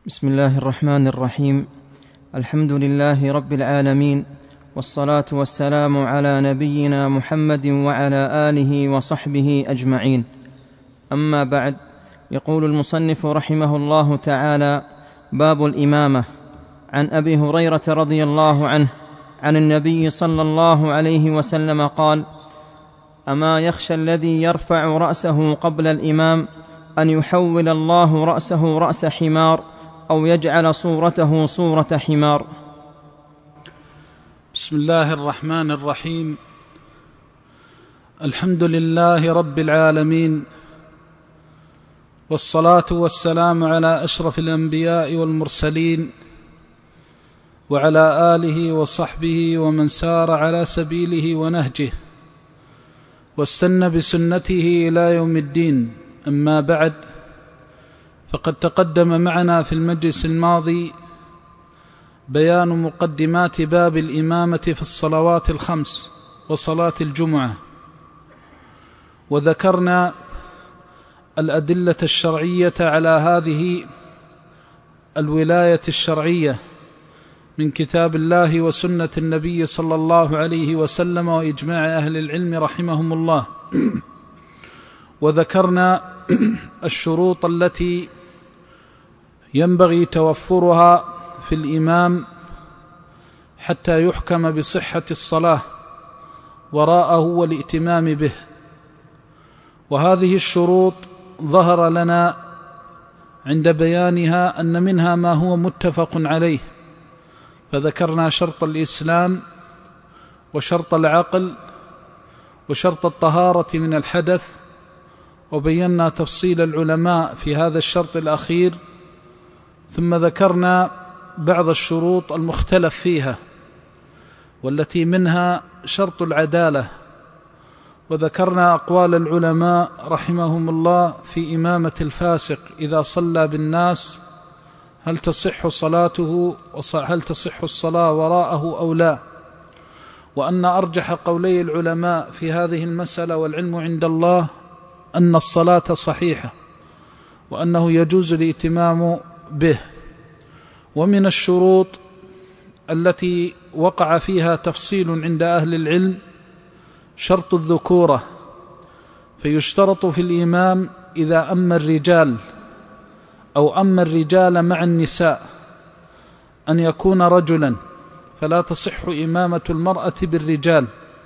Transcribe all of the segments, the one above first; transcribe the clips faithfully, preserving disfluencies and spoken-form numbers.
بسم الله الرحمن الرحيم. الحمد لله رب العالمين، والصلاة والسلام على نبينا محمد وعلى آله وصحبه أجمعين. أما بعد، يقول المصنف رحمه الله تعالى: باب الإمامة. عن أبي هريرة رضي الله عنه عن النبي صلى الله عليه وسلم قال: أما يخشى الذي يرفع رأسه قبل الإمام أن يحول الله رأسه رأس حمار أو يجعل صورته صورة حمار. بسم الله الرحمن الرحيم. الحمد لله رب العالمين، والصلاة والسلام على أشرف الأنبياء والمرسلين وعلى آله وصحبه ومن سار على سبيله ونهجه واستنى بسنته إلى يوم الدين. أما بعد، فقد تقدم معنا في المجلس الماضي بيان مقدمات باب الإمامة في الصلوات الخمس وصلاة الجمعة، وذكرنا الأدلة الشرعية على هذه الولاية الشرعية من كتاب الله وسنة النبي صلى الله عليه وسلم وإجماع أهل العلم رحمهم الله. وذكرنا الشروط التي ينبغي توفرها في الإمام حتى يحكم بصحة الصلاة وراءه والائتمام به، وهذه الشروط ظهر لنا عند بيانها أن منها ما هو متفق عليه، فذكرنا شرط الإسلام وشرط العقل وشرط الطهارة من الحدث، وبينا تفصيل العلماء في هذا الشرط الأخير، ثم ذكرنا بعض الشروط المختلف فيها، والتي منها شرط العدالة، وذكرنا أقوال العلماء رحمهم الله في إمامة الفاسق إذا صلى بالناس، هل تصح صلاته وهل تصح الصلاة وراءه أو لا، وأن أرجح قولي العلماء في هذه المسألة والعلم عند الله أن الصلاة صحيحة وأنه يجوز الائتمام به. ومن الشروط التي وقع فيها تفصيل عند أهل العلم شرط الذكورة، فيشترط في الإمام إذا أما الرجال أو أما الرجال مع النساء أن يكون رجلا، فلا تصح إمامة المرأة بالرجال،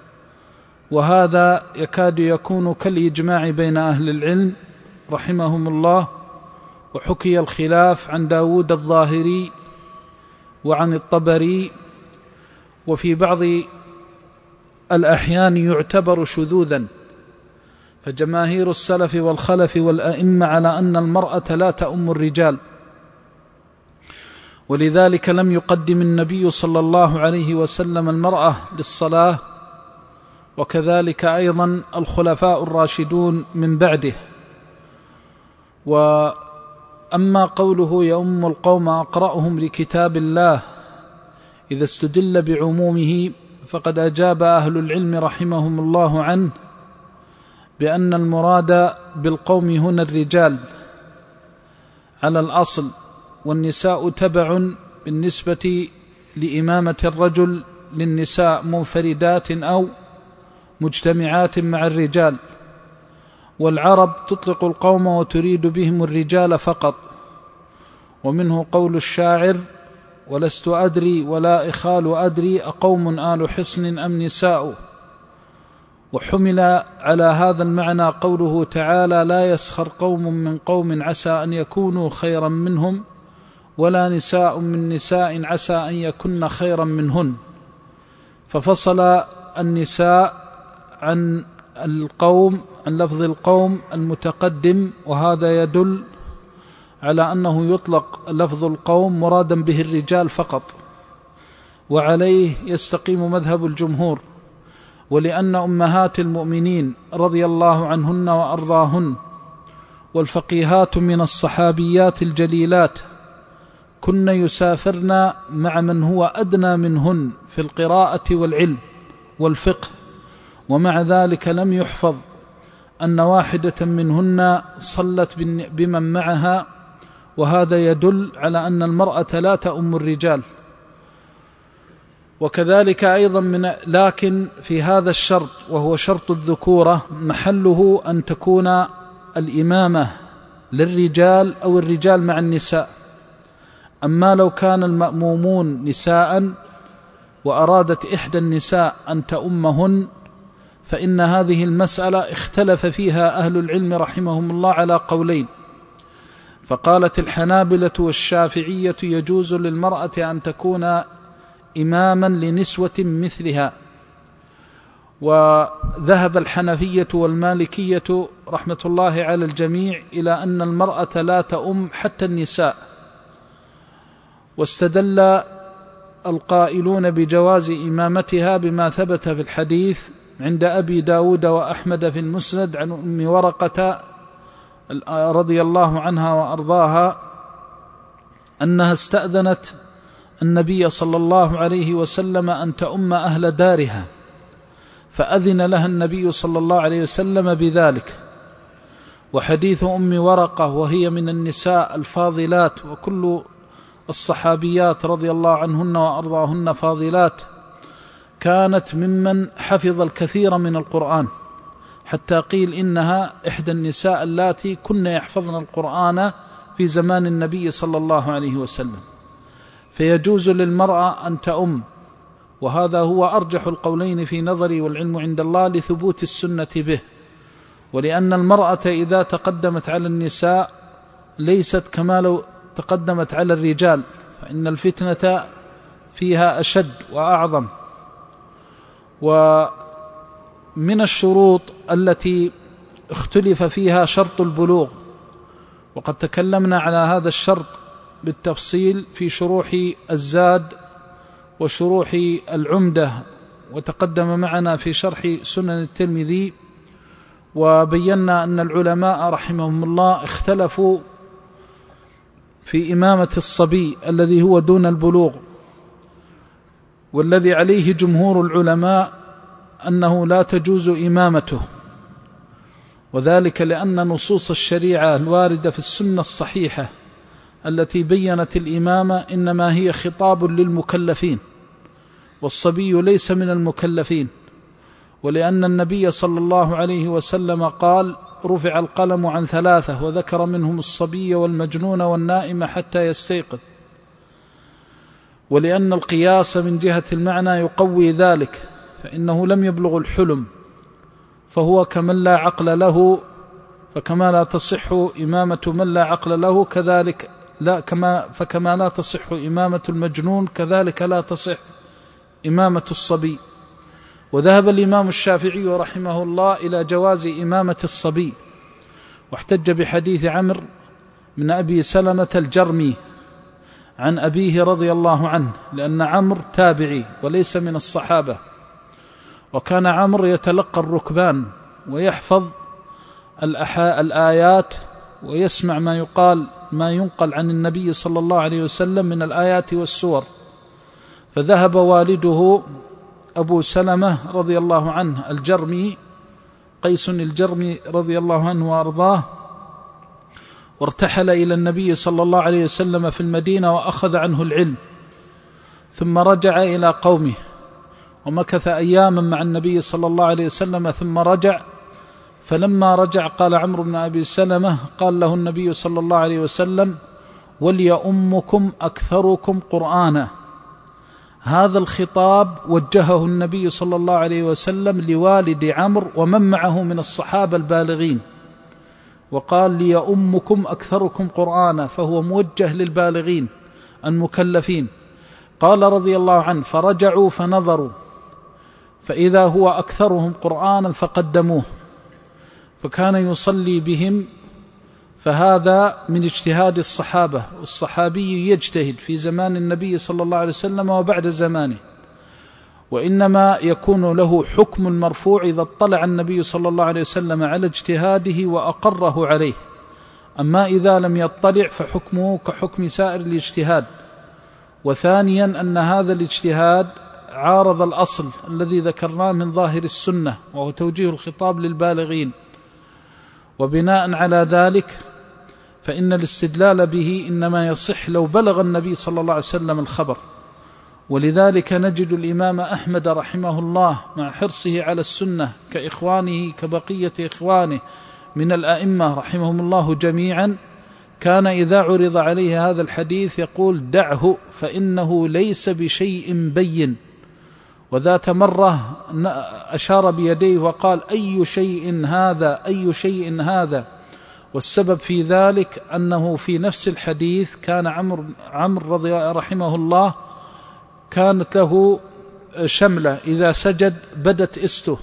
وهذا يكاد يكون كالإجماع بين أهل العلم رحمهم الله. وحكي الخلاف عن داود الظاهري وعن الطبري، وفي بعض الأحيان يعتبر شذوذا، فجماهير السلف والخلف والأئمة على أن المرأة لا تؤم الرجال، ولذلك لم يقدم النبي صلى الله عليه وسلم المرأة للصلاة، وكذلك أيضا الخلفاء الراشدون من بعده. وأما قوله يؤم القوم أقرأهم لكتاب الله إذا استدل بعمومه، فقد أجاب أهل العلم رحمهم الله عنه بأن المراد بالقوم هنا الرجال على الأصل، والنساء تبع بالنسبة لإمامة الرجل للنساء منفردات أو مجتمعات مع الرجال، والعرب تطلق القوم وتريد بهم الرجال فقط. ومنه قول الشاعر: ولست أدري ولا إخال أدري أقوم آل حصن أم نساء. وحمل على هذا المعنى قوله تعالى: لا يسخر قوم من قوم عسى أن يكونوا خيرا منهم ولا نساء من نساء عسى أن يكن خيرا منهن، ففصل النساء عن القوم عن لفظ القوم المتقدم، وهذا يدل على أنه يطلق لفظ القوم مرادا به الرجال فقط، وعليه يستقيم مذهب الجمهور. ولأن أمهات المؤمنين رضي الله عنهن وأرضاهن والفقيهات من الصحابيات الجليلات كن يسافرن مع من هو أدنى منهن في القراءة والعلم والفقه، ومع ذلك لم يحفظ أن واحدة منهن صلت بمن معها وهذا يدل على أن المرأة لا تؤم الرجال. وكذلك أيضا من لكن في هذا الشرط وهو شرط الذكورة محله أن تكون الإمامة للرجال أو الرجال مع النساء. أما لو كان المأمومون نساء وأرادت إحدى النساء أن تؤمهن فإن هذه المسألة اختلف فيها أهل العلم رحمهم الله على قولين. فقالت الحنابلة والشافعية يجوز للمرأة أن تكون إماما لنسوة مثلها، وذهب الحنفية والمالكية رحمة الله على الجميع إلى أن المرأة لا تؤم حتى النساء. واستدل القائلون بجواز إمامتها بما ثبت في الحديث عند أبي داود وأحمد في المسند عن أم ورقة رضي الله عنها وأرضاها أنها استأذنت النبي صلى الله عليه وسلم أن تؤم أهل دارها، فأذن لها النبي صلى الله عليه وسلم بذلك. وحديث أم ورقة وهي من النساء الفاضلات، وكل الصحابيات رضي الله عنهن وأرضاهن فاضلات، كانت ممن حفظ الكثير من القرآن، حتى قيل إنها إحدى النساء اللاتي كن يحفظن القرآن في زمان النبي صلى الله عليه وسلم. فيجوز للمرأة أن تؤم، وهذا هو أرجح القولين في نظري والعلم عند الله لثبوت السنة به. ولأن المرأة إذا تقدمت على النساء ليست كما لو تقدمت على الرجال، فإن الفتنة فيها أشد وأعظم. ومن الشروط التي اختلف فيها شرط البلوغ، وقد تكلمنا على هذا الشرط بالتفصيل في شروح الزاد وشروح العمدة، وتقدم معنا في شرح سنن الترمذي، وبينا أن العلماء رحمهم الله اختلفوا في إمامة الصبي الذي هو دون البلوغ، والذي عليه جمهور العلماء أنه لا تجوز إمامته، وذلك لأن نصوص الشريعة الواردة في السنة الصحيحة التي بيّنت الإمامة إنما هي خطاب للمكلفين، والصبي ليس من المكلفين. ولأن النبي صلى الله عليه وسلم قال: رفع القلم عن ثلاثة، وذكر منهم الصبي والمجنون والنائم حتى يستيقظ. ولأن القياس من جهة المعنى يقوي ذلك، فإنه لم يبلغ الحلم، فهو كمن لا عقل له، فكما لا تصح إمامة من لا عقل له كذلك لا كما فكما لا تصح إمامة المجنون كذلك لا تصح إمامة الصبي. وذهب الإمام الشافعي رحمه الله إلى جواز إمامة الصبي، واحتج بحديث عمرو من أبي سلمة الجرمي عن أبيه رضي الله عنه، لأن عمرو تابعي وليس من الصحابة، وكان عمرو يتلقى الركبان ويحفظ الآيات ويسمع ما يقال ما ينقل عن النبي صلى الله عليه وسلم من الآيات والسور. فذهب والده أبو سلمة رضي الله عنه الجرمي، قيس الجرمي رضي الله عنه وأرضاه، وارتحل إلى النبي صلى الله عليه وسلم في المدينة وأخذ عنه العلم، ثم رجع إلى قومه ومكث أياما مع النبي صلى الله عليه وسلم ثم رجع. فلما رجع قال عمرو بن أبي سلمة قال له النبي صلى الله عليه وسلم: وليؤمكم أكثركم قرآنا. هذا الخطاب وجهه النبي صلى الله عليه وسلم لوالد عمرو ومن معه من الصحابة البالغين، وقال: ليؤمكم أكثركم قرآنا، فهو موجه للبالغين المكلفين. قال رضي الله عنه: فرجعوا فنظروا فإذا هو أكثرهم قرآنا فقدموه، فكان يصلي بهم. فهذا من اجتهاد الصحابة، والصحابي يجتهد في زمان النبي صلى الله عليه وسلم وبعد زمانه، وإنما يكون له حكم المرفوع إذا اطلع النبي صلى الله عليه وسلم على اجتهاده وأقره عليه. أما إذا لم يطلع فحكمه كحكم سائر الاجتهاد. وثانيا أن هذا الاجتهاد عارض الأصل الذي ذكرناه من ظاهر السنة، وهو توجيه الخطاب للبالغين. وبناء على ذلك فإن الاستدلال به إنما يصح لو بلغ النبي صلى الله عليه وسلم الخبر. ولذلك نجد الإمام أحمد رحمه الله مع حرصه على السنة كإخوانه كبقية إخوانه من الأئمة رحمهم الله جميعا، كان إذا عرض عليه هذا الحديث يقول دعه فإنه ليس بشيء بين. وذات مرة أشار بيديه وقال أي شيء هذا أي شيء هذا، والسبب في ذلك أنه في نفس الحديث كان عمرو عمرو رضي رحمه الله كانت له شملة إذا سجد بدت إسته،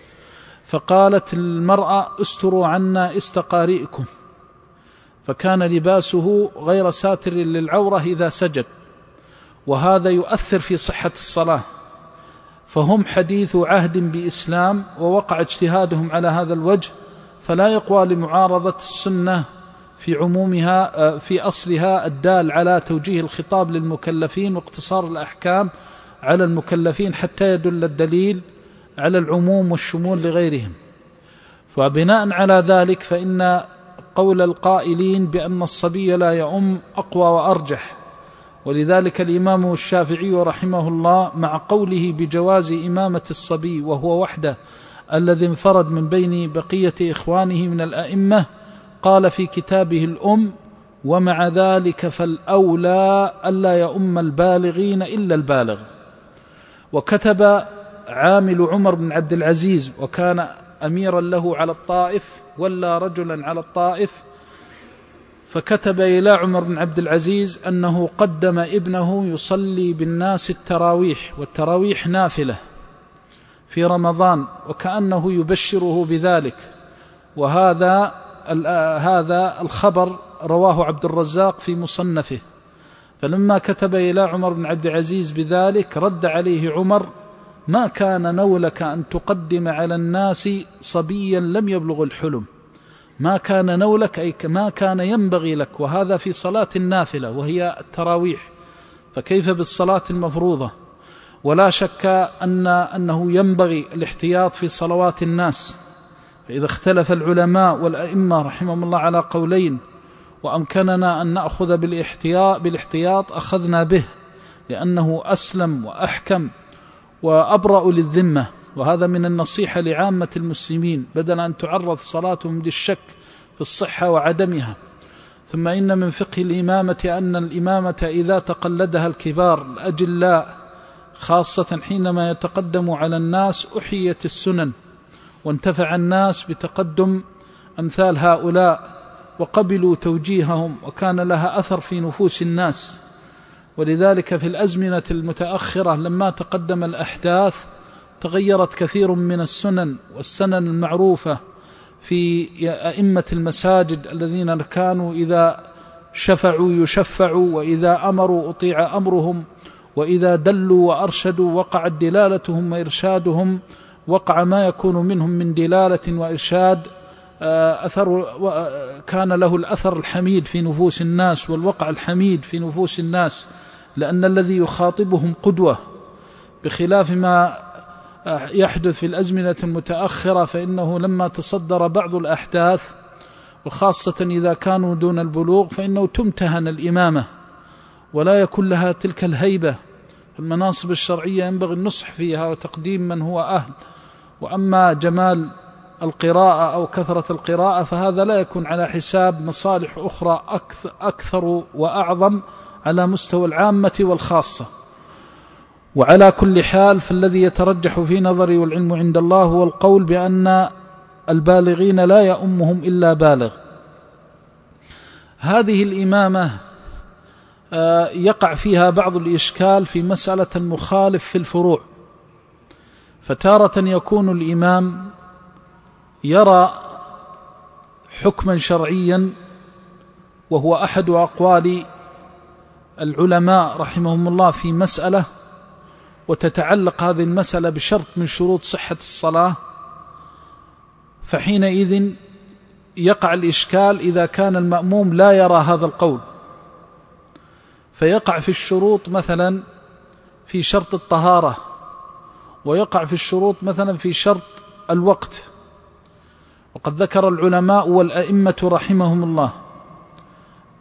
فقالت المرأة استروا عنا استقارئكم، فكان لباسه غير ساتر للعورة إذا سجد، وهذا يؤثر في صحة الصلاة. فهم حديث عهد بإسلام ووقع اجتهادهم على هذا الوجه، فلا يقوى لمعارضة السنة في عمومها في أصلها الدال على توجيه الخطاب للمكلفين واقتصار الأحكام على المكلفين حتى يدل الدليل على العموم والشمول لغيرهم. فبناء على ذلك فإن قول القائلين بأن الصبي لا يؤم أقوى وأرجح. ولذلك الإمام الشافعي رحمه الله مع قوله بجواز إمامة الصبي وهو وحده الذي انفرد من بين بقية إخوانه من الأئمة، قال في كتابه الأم: ومع ذلك فالأولى ألا يؤم البالغين إلا البالغ. وكتب عامل عمر بن عبد العزيز وكان أميرا له على الطائف، ولا رجلا على الطائف، فكتب إلى عمر بن عبد العزيز أنه قدم ابنه يصلي بالناس التراويح، والتراويح نافلة في رمضان، وكأنه يبشره بذلك. وهذا هذا الخبر رواه عبد الرزاق في مصنفه. فلما كتب إلى عمر بن عبد العزيز بذلك رد عليه عمر: ما كان نولك أن تقدم على الناس صبيا لم يبلغ الحلم. ما كان نولك أي ما كان ينبغي لك، وهذا في صلاة النافلة وهي التراويح، فكيف بالصلاة المفروضة؟ ولا شك أن أنه ينبغي الاحتياط في صلوات الناس. فإذا اختلف العلماء والأئمة رحمهم الله على قولين وأمكننا أن نأخذ بالاحتياط, بالاحتياط أخذنا به، لأنه أسلم وأحكم وأبرأ للذمة. وهذا من النصيحة لعامة المسلمين بدل أن تعرض صلاتهم للشك في الصحة وعدمها. ثم إن من فقه الإمامة أن الإمامة إذا تقلدها الكبار الأجلاء، خاصة حينما يتقدم على الناس، أحيت السنن وانتفع الناس بتقدم أمثال هؤلاء وقبلوا توجيههم، وكان لها أثر في نفوس الناس. ولذلك في الأزمنة المتأخرة لما تقدم الأحداث تغيرت كثير من السنن والسنن المعروفة في أئمة المساجد الذين كانوا إذا شفعوا يشفعوا، وإذا أمروا أطيع أمرهم، وإذا دلوا وأرشدوا وقعت دلالتهم وإرشادهم، وقع ما يكون منهم من دلالة وإرشاد أثر كان له الأثر الحميد في نفوس الناس والوقع الحميد في نفوس الناس، لأن الذي يخاطبهم قدوة، بخلاف ما يحدث في الأزمنة المتأخرة، فإنه لما تصدر بعض الأحداث وخاصة إذا كانوا دون البلوغ فإنه تمتهن الإمامة ولا يكون لها تلك الهيبة. المناصب الشرعية ينبغي النصح فيها وتقديم من هو أهل، وأما جمال القراءة أو كثرة القراءة فهذا لا يكون على حساب مصالح أخرى أكثر وأعظم على مستوى العامة والخاصة. وعلى كل حال فالذي يترجح في نظري والعلم عند الله هو القول بأن البالغين لا يؤمهم إلا بالغ. هذه الإمامة يقع فيها بعض الإشكال في مسألة المخالف في الفروع، فتارة يكون الإمام يرى حكما شرعيا وهو أحد أقوال العلماء رحمهم الله في مسألة، وتتعلق هذه المسألة بشرط من شروط صحة الصلاة، فحينئذ يقع الإشكال إذا كان المأموم لا يرى هذا القول، فيقع في الشروط مثلا في شرط الطهارة، ويقع في الشروط مثلا في شرط الوقت. وقد ذكر العلماء والأئمة رحمهم الله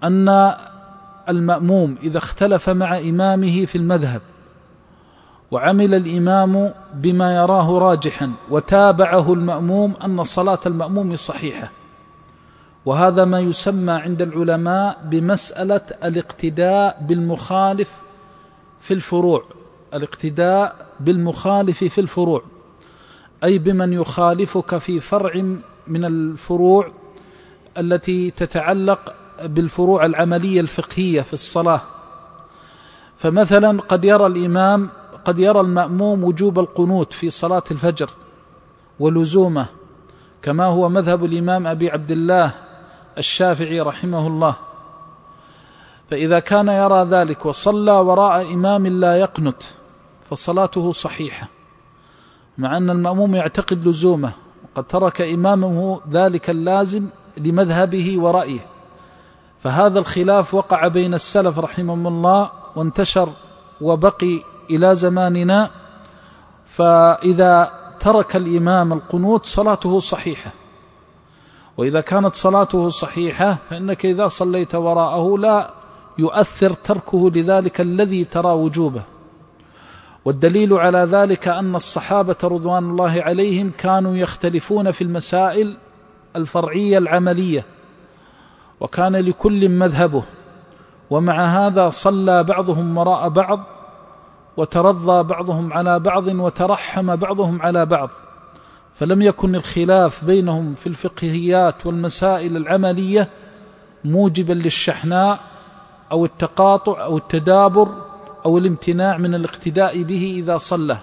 أن المأموم إذا اختلف مع إمامه في المذهب وعمل الإمام بما يراه راجحا وتابعه المأموم أن صلاة المأموم صحيحة، وهذا ما يسمى عند العلماء بمسألة الاقتداء بالمخالف في الفروع. الاقتداء بالمخالف في الفروع أي بمن يخالفك في فرع من الفروع التي تتعلق بالفروع العملية الفقهية في الصلاة. فمثلا قد يرى الإمام قد يرى المأموم وجوب القنوت في صلاة الفجر ولزومه، كما هو مذهب الإمام أبي عبد الله الشافعي رحمه الله. فإذا كان يرى ذلك وصلى وراء إمام لا يقنت فصلاته صحيحة، مع أن المأموم يعتقد لزومه وقد ترك إمامه ذلك اللازم لمذهبه ورأيه. فهذا الخلاف وقع بين السلف رحمهم الله وانتشر وبقي إلى زماننا. فإذا ترك الإمام القنوت صلاته صحيحة، وإذا كانت صلاته صحيحة فإنك إذا صليت وراءه لا يؤثر تركه لذلك الذي ترى وجوبه. والدليل على ذلك أن الصحابة رضوان الله عليهم كانوا يختلفون في المسائل الفرعية العملية، وكان لكل مذهبه، ومع هذا صلى بعضهم وراء بعض وترضى بعضهم على بعض وترحم بعضهم على بعض، فلم يكن الخلاف بينهم في الفقهيات والمسائل العملية موجبا للشحناء أو التقاطع أو التدابر أو الامتناع من الاقتداء به إذا صلى.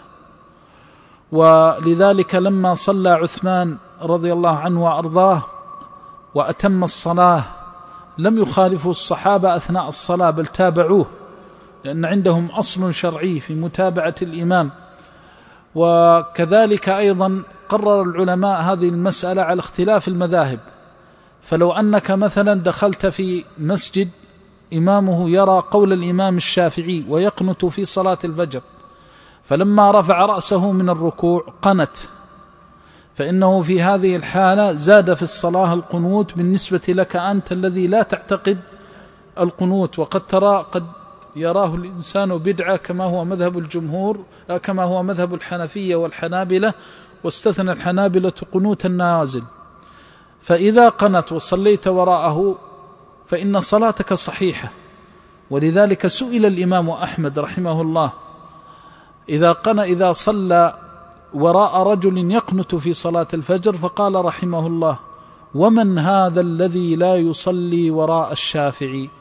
ولذلك لما صلى عثمان رضي الله عنه وأرضاه وأتم الصلاة لم يخالفوا الصحابة أثناء الصلاة بل تابعوه، لأن عندهم أصل شرعي في متابعة الإمام. وكذلك أيضا قرر العلماء هذه المسألة على اختلاف المذاهب. فلو أنك مثلا دخلت في مسجد إمامه يرى قول الإمام الشافعي ويقنت في صلاة الفجر، فلما رفع رأسه من الركوع قنت، فإنه في هذه الحالة زاد في الصلاة القنوت بالنسبة لك أنت الذي لا تعتقد القنوت. وقد ترى قد يراه الإنسان بدعة كما هو مذهب الجمهور كما هو مذهب الحنفية والحنابلة، واستثنى الحنابلة قنوت النازل. فإذا قنت وصليت وراءه فإن صلاتك صحيحة. ولذلك سئل الإمام أحمد رحمه الله إذا قن إذا صلى وراء رجل يقنت في صلاة الفجر فقال رحمه الله: ومن هذا الذي لا يصلي وراء الشافعي؟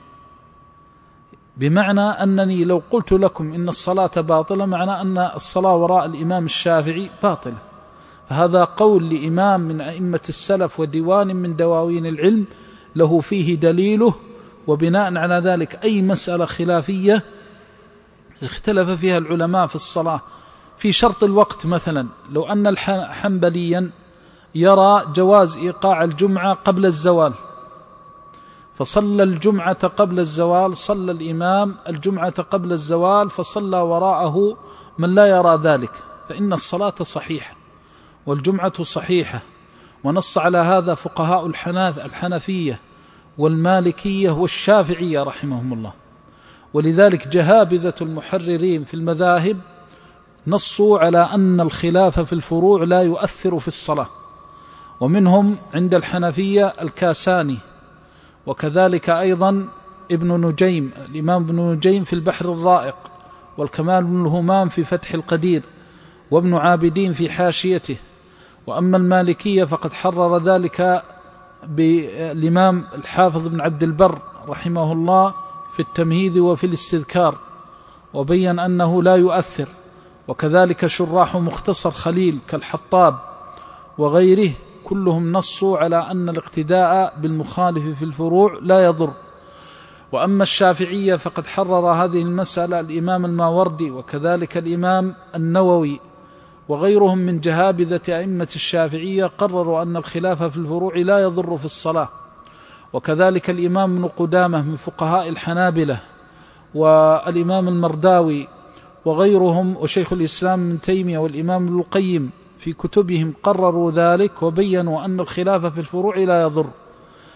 بمعنى أنني لو قلت لكم إن الصلاة باطلة معنى أن الصلاة وراء الإمام الشافعي باطلة. فهذا قول لإمام من أئمة السلف وديوان من دواوين العلم له فيه دليله. وبناء على ذلك أي مسألة خلافية اختلف فيها العلماء في الصلاة في شرط الوقت، مثلا لو أن الحنبليا يرى جواز إيقاع الجمعة قبل الزوال فصلى الجمعة قبل الزوال، صلى الإمام الجمعة قبل الزوال فصلى وراءه من لا يرى ذلك، فإن الصلاة صحيحة والجمعة صحيحة. ونص على هذا فقهاء الحنفية والمالكية والشافعية رحمهم الله. ولذلك جهابذة المحررين في المذاهب نصوا على أن الخلاف في الفروع لا يؤثر في الصلاة، ومنهم عند الحنفية الكاساني، وكذلك أيضا ابن نجيم الإمام ابن نجيم في البحر الرائق، والكمال بن الهمام في فتح القدير، وابن عابدين في حاشيته. وأما المالكية فقد حرر ذلك بالإمام الحافظ بن عبد البر رحمه الله في التمهيد وفي الاستذكار، وبين أنه لا يؤثر. وكذلك شراح مختصر خليل كالحطاب وغيره كلهم نصوا على أن الاقتداء بالمخالف في الفروع لا يضر. وأما الشافعية فقد حرر هذه المسألة الإمام الماوردي وكذلك الإمام النووي وغيرهم من جهابذة أئمة الشافعية قرروا أن الخلاف في الفروع لا يضر في الصلاة. وكذلك الإمام ابن قدامة من فقهاء الحنابلة والإمام المرداوي وغيرهم وشيخ الإسلام ابن تيمية والإمام ابن القيم في كتبهم قرروا ذلك وبينوا أن الخلاف في الفروع لا يضر.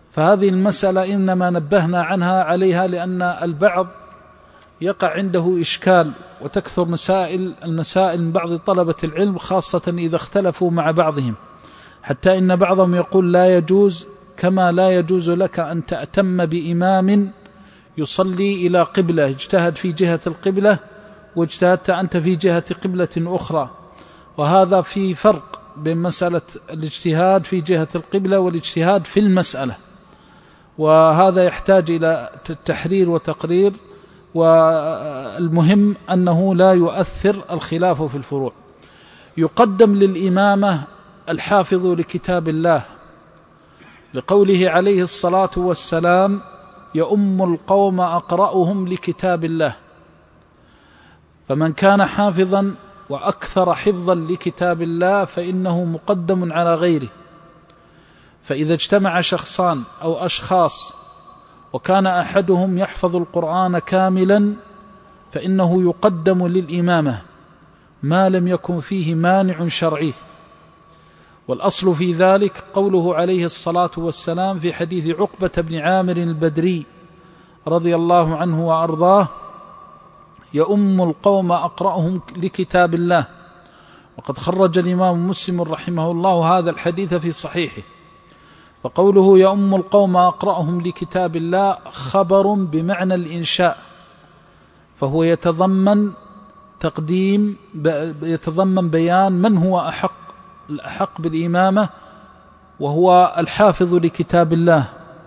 فهذه المسألة إنما نبهنا عنها عليها لأن البعض يقع عنده إشكال، وتكثر مسائل المسائل من بعض طلبة العلم خاصة إذا اختلفوا مع بعضهم، حتى إن بعضهم يقول لا يجوز، كما لا يجوز لك أن تأتم بإمام يصلي إلى قبلة اجتهد في جهة القبلة واجتهدت أنت في جهة قبلة أخرى. وهذا في فرق بين مسألة الاجتهاد في جهة القبلة والاجتهاد في المسألة، وهذا يحتاج إلى تحرير وتقرير، والمهم أنه لا يؤثر الخلاف في الفروع. يقدم للإمامة الحافظ لكتاب الله لقوله عليه الصلاة والسلام: يؤم القوم أقرأهم لكتاب الله. فمن كان حافظا وأكثر حفظا لكتاب الله فإنه مقدم على غيره. فإذا اجتمع شخصان أو أشخاص وكان أحدهم يحفظ القرآن كاملا فإنه يقدم للإمامة ما لم يكن فيه مانع شرعي. والأصل في ذلك قوله عليه الصلاة والسلام في حديث عقبة بن عامر البدري رضي الله عنه وأرضاه: يؤم القوم أقرأهم لكتاب الله. وقد خرج الإمام مسلم رحمه الله هذا الحديث في صحيحه. فقوله يؤم القوم أقرأهم لكتاب الله خبر بمعنى الإنشاء، فهو يتضمن تقديم يتضمن بيان من هو أحق الأحق بالإمامة، وهو الحافظ لكتاب الله.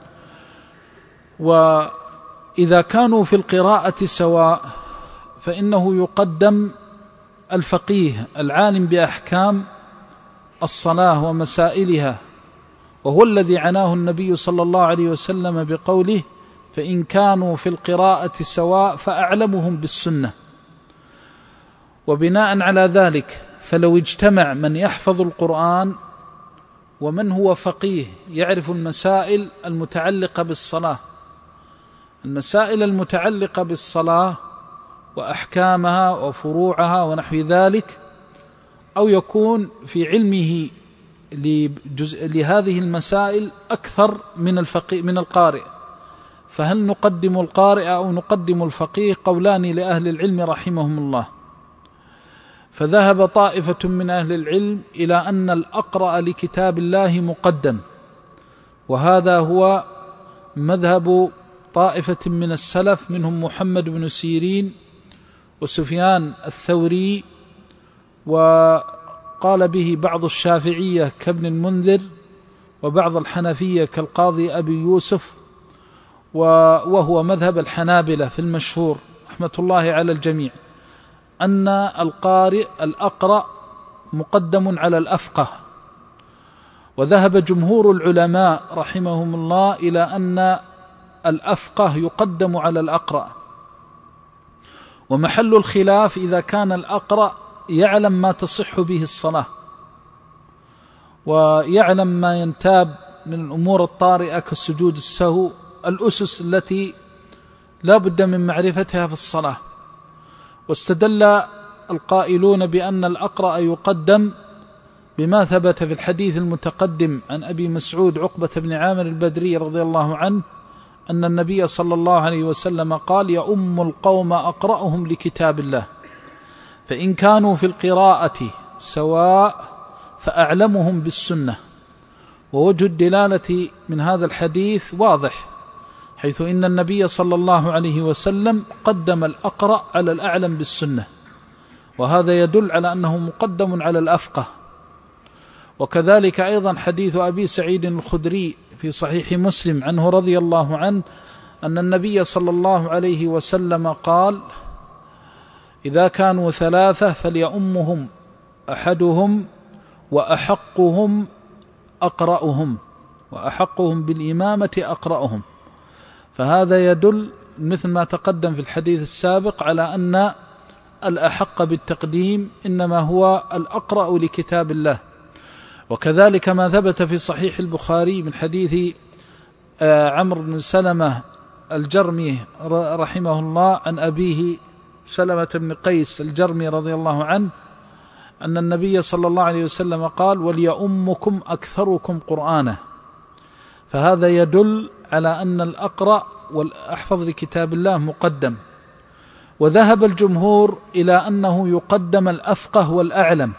وإذا كانوا في القراءة سواء فإنه يقدم الفقيه العالم بأحكام الصلاة ومسائلها، وهو الذي عناه النبي صلى الله عليه وسلم بقوله: فإن كانوا في القراءة سواء فأعلمهم بالسنة. وبناء على ذلك فلو اجتمع من يحفظ القرآن ومن هو فقيه يعرف المسائل المتعلقة بالصلاة المسائل المتعلقة بالصلاة وأحكامها وفروعها ونحو ذلك، أو يكون في علمه لهذه المسائل أكثر من الفقيه من القارئ، فهل نقدم القارئ أو نقدم الفقيه؟ قولان لأهل العلم رحمهم الله. فذهب طائفة من أهل العلم إلى أن الأقرأ لكتاب الله مقدم، وهذا هو مذهب طائفة من السلف منهم محمد بن سيرين وسفيان الثوري، وقال به بعض الشافعية كابن المنذر، وبعض الحنفية كالقاضي أبي يوسف، وهو مذهب الحنابلة في المشهور رحمة الله على الجميع، أن القارئ الأقرأ مقدم على الأفقه. وذهب جمهور العلماء رحمهم الله إلى أن الأفقه يقدم على الأقرأ. ومحل الخلاف إذا كان الأقرأ يعلم ما تصح به الصلاة ويعلم ما ينتاب من الأمور الطارئة كالسجود السهو، الأسس التي لا بد من معرفتها في الصلاة. واستدل القائلون بأن الأقرأ يقدم بما ثبت في الحديث المتقدم عن أبي مسعود عقبة بن عامر البدري رضي الله عنه أن النبي صلى الله عليه وسلم قال: يؤم القوم أقرأهم لكتاب الله، فإن كانوا في القراءة سواء فأعلمهم بالسنة. ووجه الدلالة من هذا الحديث واضح، حيث إن النبي صلى الله عليه وسلم قدم الأقرأ على الأعلم بالسنة، وهذا يدل على أنه مقدم على الأفقه. وكذلك أيضا حديث أبي سعيد الخدري في صحيح مسلم عنه رضي الله عنه أن النبي صلى الله عليه وسلم قال: إذا كانوا ثلاثة فليؤمهم أحدهم وأحقهم أقرأهم وأحقهم بالإمامة أقرأهم. فهذا يدل مثل ما تقدم في الحديث السابق على أن الأحق بالتقديم إنما هو الأقرأ لكتاب الله. وكذلك ما ثبت في صحيح البخاري من حديث عمرو بن سلمة الجرمي رحمه الله عن أبيه سلمة بن قيس الجرمي رضي الله عنه أن النبي صلى الله عليه وسلم قال: وليؤمكم أكثركم قرآنا. فهذا يدل على أن الأقرأ والأحفظ لكتاب الله مقدم. وذهب الجمهور إلى أنه يقدم الأفقه والأعلم،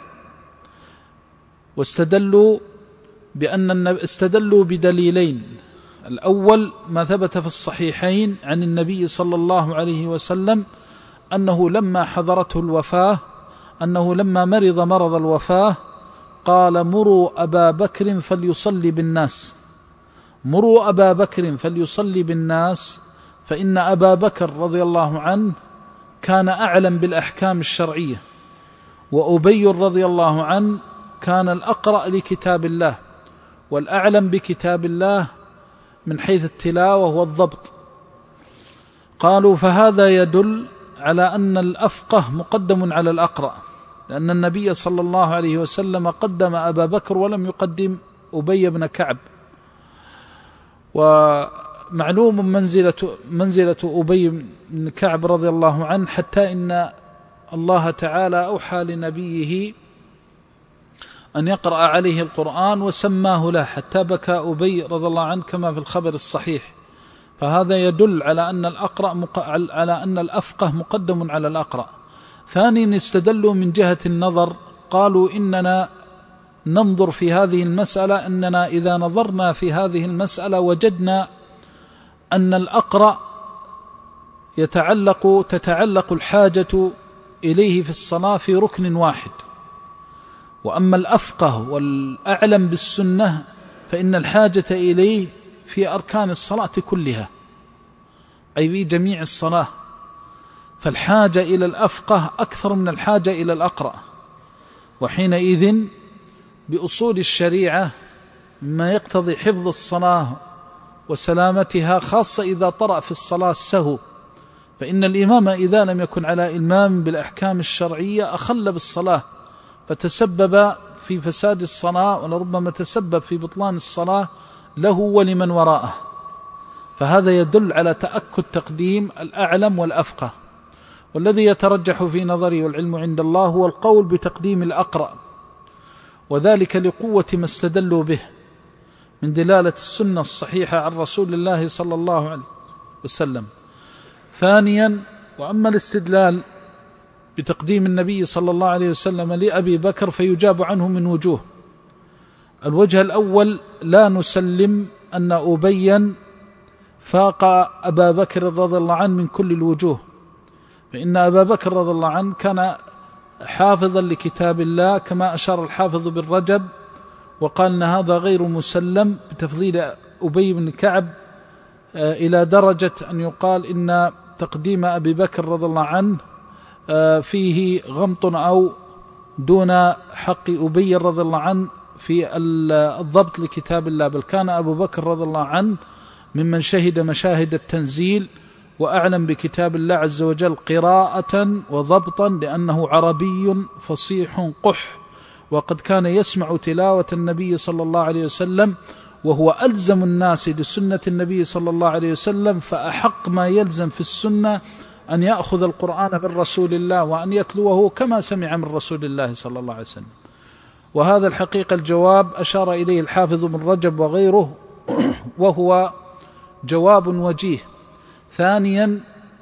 واستدلوا بأن استدلوا بدليلين. الأول ما ثبت في الصحيحين عن النبي صلى الله عليه وسلم أنه لما حضرته الوفاة أنه لما مرض مرض الوفاة قال: مروا أبا بكر فليصلي بالناس، مروا أبا بكر فليصلي بالناس، فإن أبا بكر رضي الله عنه كان أعلم بالأحكام الشرعية، وأبي رضي الله عنه كان الأقرأ لكتاب الله والأعلم بكتاب الله من حيث التلاوة والضبط. قالوا: فهذا يدل على أن الأفقه مقدم على الأقرأ، لأن النبي صلى الله عليه وسلم قدم أبا بكر ولم يقدم أبي بن كعب. ومعلوم منزلة, منزلة أبي بن كعب رضي الله عنه، حتى إن الله تعالى أوحى لنبيه أن يقرأ عليه القرآن وسماه له، حتى بكى أبي رضي الله عنه كما في الخبر الصحيح. فهذا يدل على أن الأقرأ مق... على أن الأفقه مقدم على الأقرأ. ثانيا استدلوا من جهة النظر، قالوا: إننا ننظر في هذه المسألة، أننا إذا نظرنا في هذه المسألة وجدنا أن الأقرأ يتعلق تتعلق الحاجة إليه في الصلاة في ركن واحد، وأما الأفقه والأعلم بالسنة فإن الحاجة إليه في أركان الصلاة كلها، أي في جميع الصلاة. فالحاجة إلى الأفقه أكثر من الحاجة إلى الأقرأ. وحينئذ بأصول الشريعة ما يقتضي حفظ الصلاة وسلامتها، خاصة إذا طرأ في الصلاة السهو، فإن الإمام إذا لم يكن على إلمام بالأحكام الشرعية أخل بالصلاة فتسبب في فساد الصلاة، ولربما تسبب في بطلان الصلاة له ولمن وراءه. فهذا يدل على تأكد تقديم الأعلم والأفقه. والذي يترجح في نظري والعلم عند الله هو القول بتقديم الأقرأ، وذلك لقوة ما استدلوا به من دلالة السنة الصحيحة عن رسول الله صلى الله عليه وسلم. ثانيا، وأما الاستدلال بتقديم النبي صلى الله عليه وسلم لأبي بكر فيجاب عنه من وجوه. الوجه الأول: لا نسلم أن أبيا فاق أبا بكر رضي الله عنه من كل الوجوه، فإن أبا بكر رضي الله عنه كان حافظا لكتاب الله، كما أشار الحافظ بن رجب وقال أن هذا غير مسلم بتفضيل أبي بن كعب إلى درجة أن يقال إن تقديم أبي بكر رضي الله عنه فيه غمط أو دون حق أبي رضي الله عنه في الضبط لكتاب الله، بل كان أبو بكر رضي الله عنه ممن شهد مشاهد التنزيل وأعلم بكتاب الله عز وجل قراءة وضبطا، لأنه عربي فصيح قح، وقد كان يسمع تلاوة النبي صلى الله عليه وسلم، وهو ألزم الناس لسنة النبي صلى الله عليه وسلم، فأحق ما يلزم في السنة أن يأخذ القرآن من رسول الله وأن يتلوه كما سمع من رسول الله صلى الله عليه وسلم. وهذا الحقيقة الجواب أشار إليه الحافظ بن رجب وغيره، وهو جواب وجيه. ثانيا،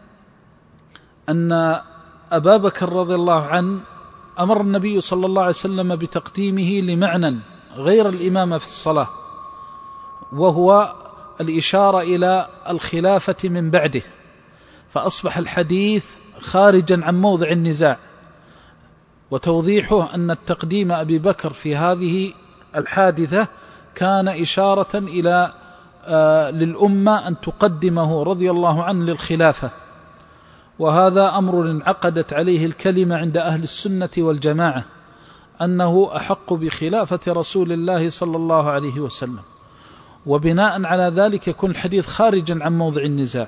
أن أبا بكر رضي الله عنه أمر النبي صلى الله عليه وسلم بتقديمه لمعنى غير الإمامة في الصلاة، وهو الإشارة إلى الخلافة من بعده، فأصبح الحديث خارجا عن موضع النزاع، وتوضيحه أن التقديم أبي بكر في هذه الحادثة كان إشارة إلى آه للأمة أن تقدمه رضي الله عنه للخلافة. وهذا أمر انعقدت عليه الكلمة عند أهل السنة والجماعة، أنه أحق بخلافة رسول الله صلى الله عليه وسلم، وبناء على ذلك يكون الحديث خارجا عن موضع النزاع.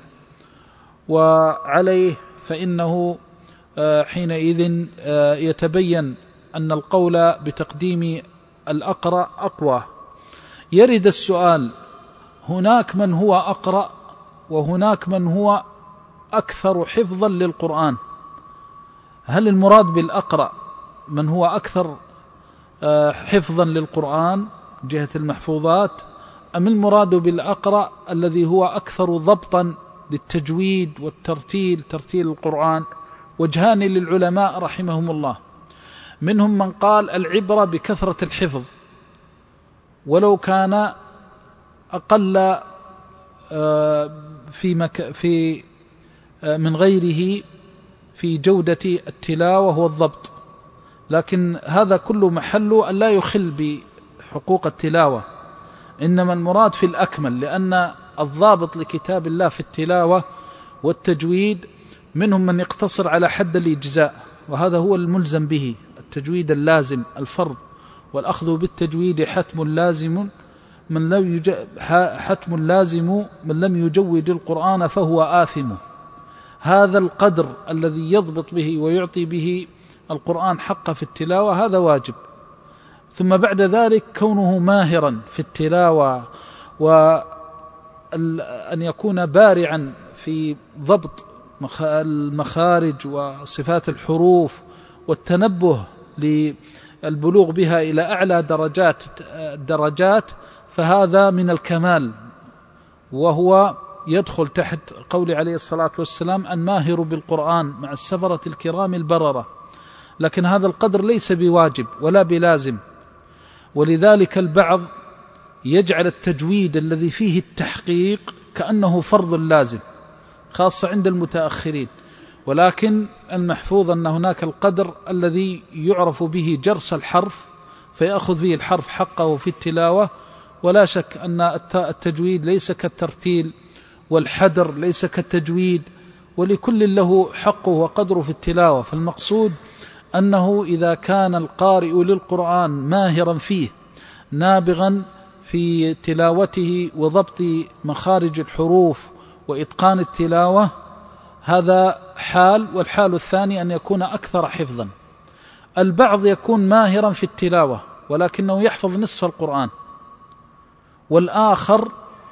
وعليه فإنه حينئذ يتبين أن القول بتقديم الأقرأ أقوى. يرد السؤال: هناك من هو أقرأ وهناك من هو أكثر حفظا للقرآن، هل المراد بالأقرأ من هو أكثر حفظا للقرآن جهة المحفوظات، أم المراد بالأقرأ الذي هو أكثر ضبطا للتجويد والترتيل، ترتيل القرآن؟ وجهان للعلماء رحمهم الله. منهم من قال العبرة بكثرة الحفظ ولو كان أقل في مك في من غيره في جودة التلاوة والضبط، لكن هذا كله محله أن لا يخل بحقوق التلاوة، إنما المراد في الأكمل، لأن الضابط لكتاب الله في التلاوة والتجويد منهم من يقتصر على حد الإجزاء، وهذا هو الملزم به، التجويد اللازم الفرض، والأخذ بالتجويد حتم لازم من لم يج... حتم لازم من لم يجود القرآن فهو آثم. هذا القدر الذي يضبط به ويعطي به القرآن حقه في التلاوة هذا واجب. ثم بعد ذلك كونه ماهرا في التلاوة وأن يكون بارعا في ضبط المخارج وصفات الحروف والتنبه للبلوغ بها إلى أعلى درجات الدرجات، فهذا من الكمال، وهو يدخل تحت قول عليه الصلاة والسلام الماهر بالقرآن مع السفرة الكرام البررة. لكن هذا القدر ليس بواجب ولا بلازم، ولذلك البعض يجعل التجويد الذي فيه التحقيق كأنه فرض لازم، خاصة عند المتأخرين. ولكن المحفوظ أن هناك القدر الذي يعرف به جرس الحرف فيأخذ به الحرف حقه في التلاوة، ولا شك أن التجويد ليس كالترتيل، والحدر ليس كالتجويد، ولكل له حقه وقدره في التلاوة. فالمقصود أنه إذا كان القارئ للقرآن ماهرا فيه نابغا في تلاوته وضبط مخارج الحروف وإتقان التلاوة، هذا حال. والحال الثاني أن يكون أكثر حفظا. البعض يكون ماهرا في التلاوة ولكنه يحفظ نصف القرآن، والآخر